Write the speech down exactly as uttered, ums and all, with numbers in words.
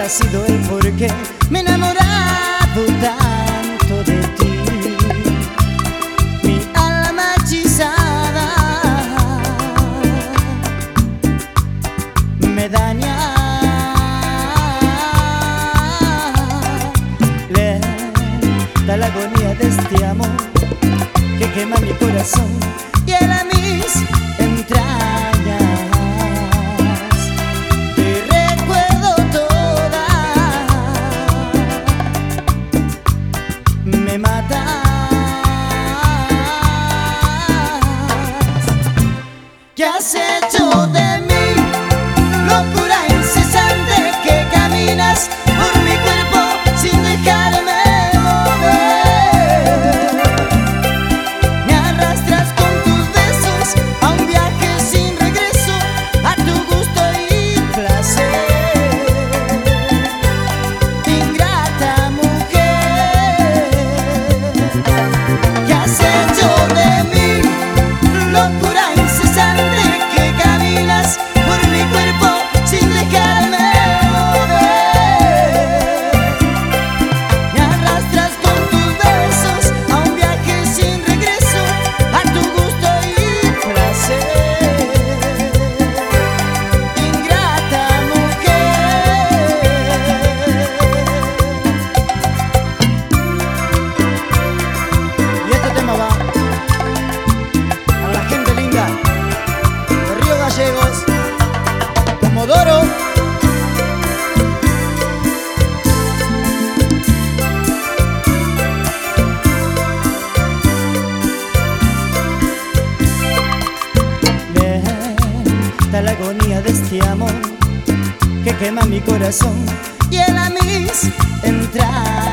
sido el porqué me he enamorado tanto de ti. Mi alma hechizada me daña, lenta la agonía de este amor que quema mi corazón y en mis entrañas. Te recuerdo toda, me matas. ¿Qué has hecho de mí? Locura incesante que caminas por mi cuerpo sin dejarme mover. Me arrastras con tus besos a un viaje sin regreso, a tu gusto y placer. Ingrata mujer, ¿qué has hecho de mí? Locura incesante que caminas por mi cuerpo sin dejarme mover. Me arrastras con tus besos a un viaje sin regreso, a tu gusto y placer. Ingrata mujer. Y este tema va a la gente linda de Río Gallegos, Comodoro. Lenta la agonía de este amor que quema mi corazón y en mis entrañas.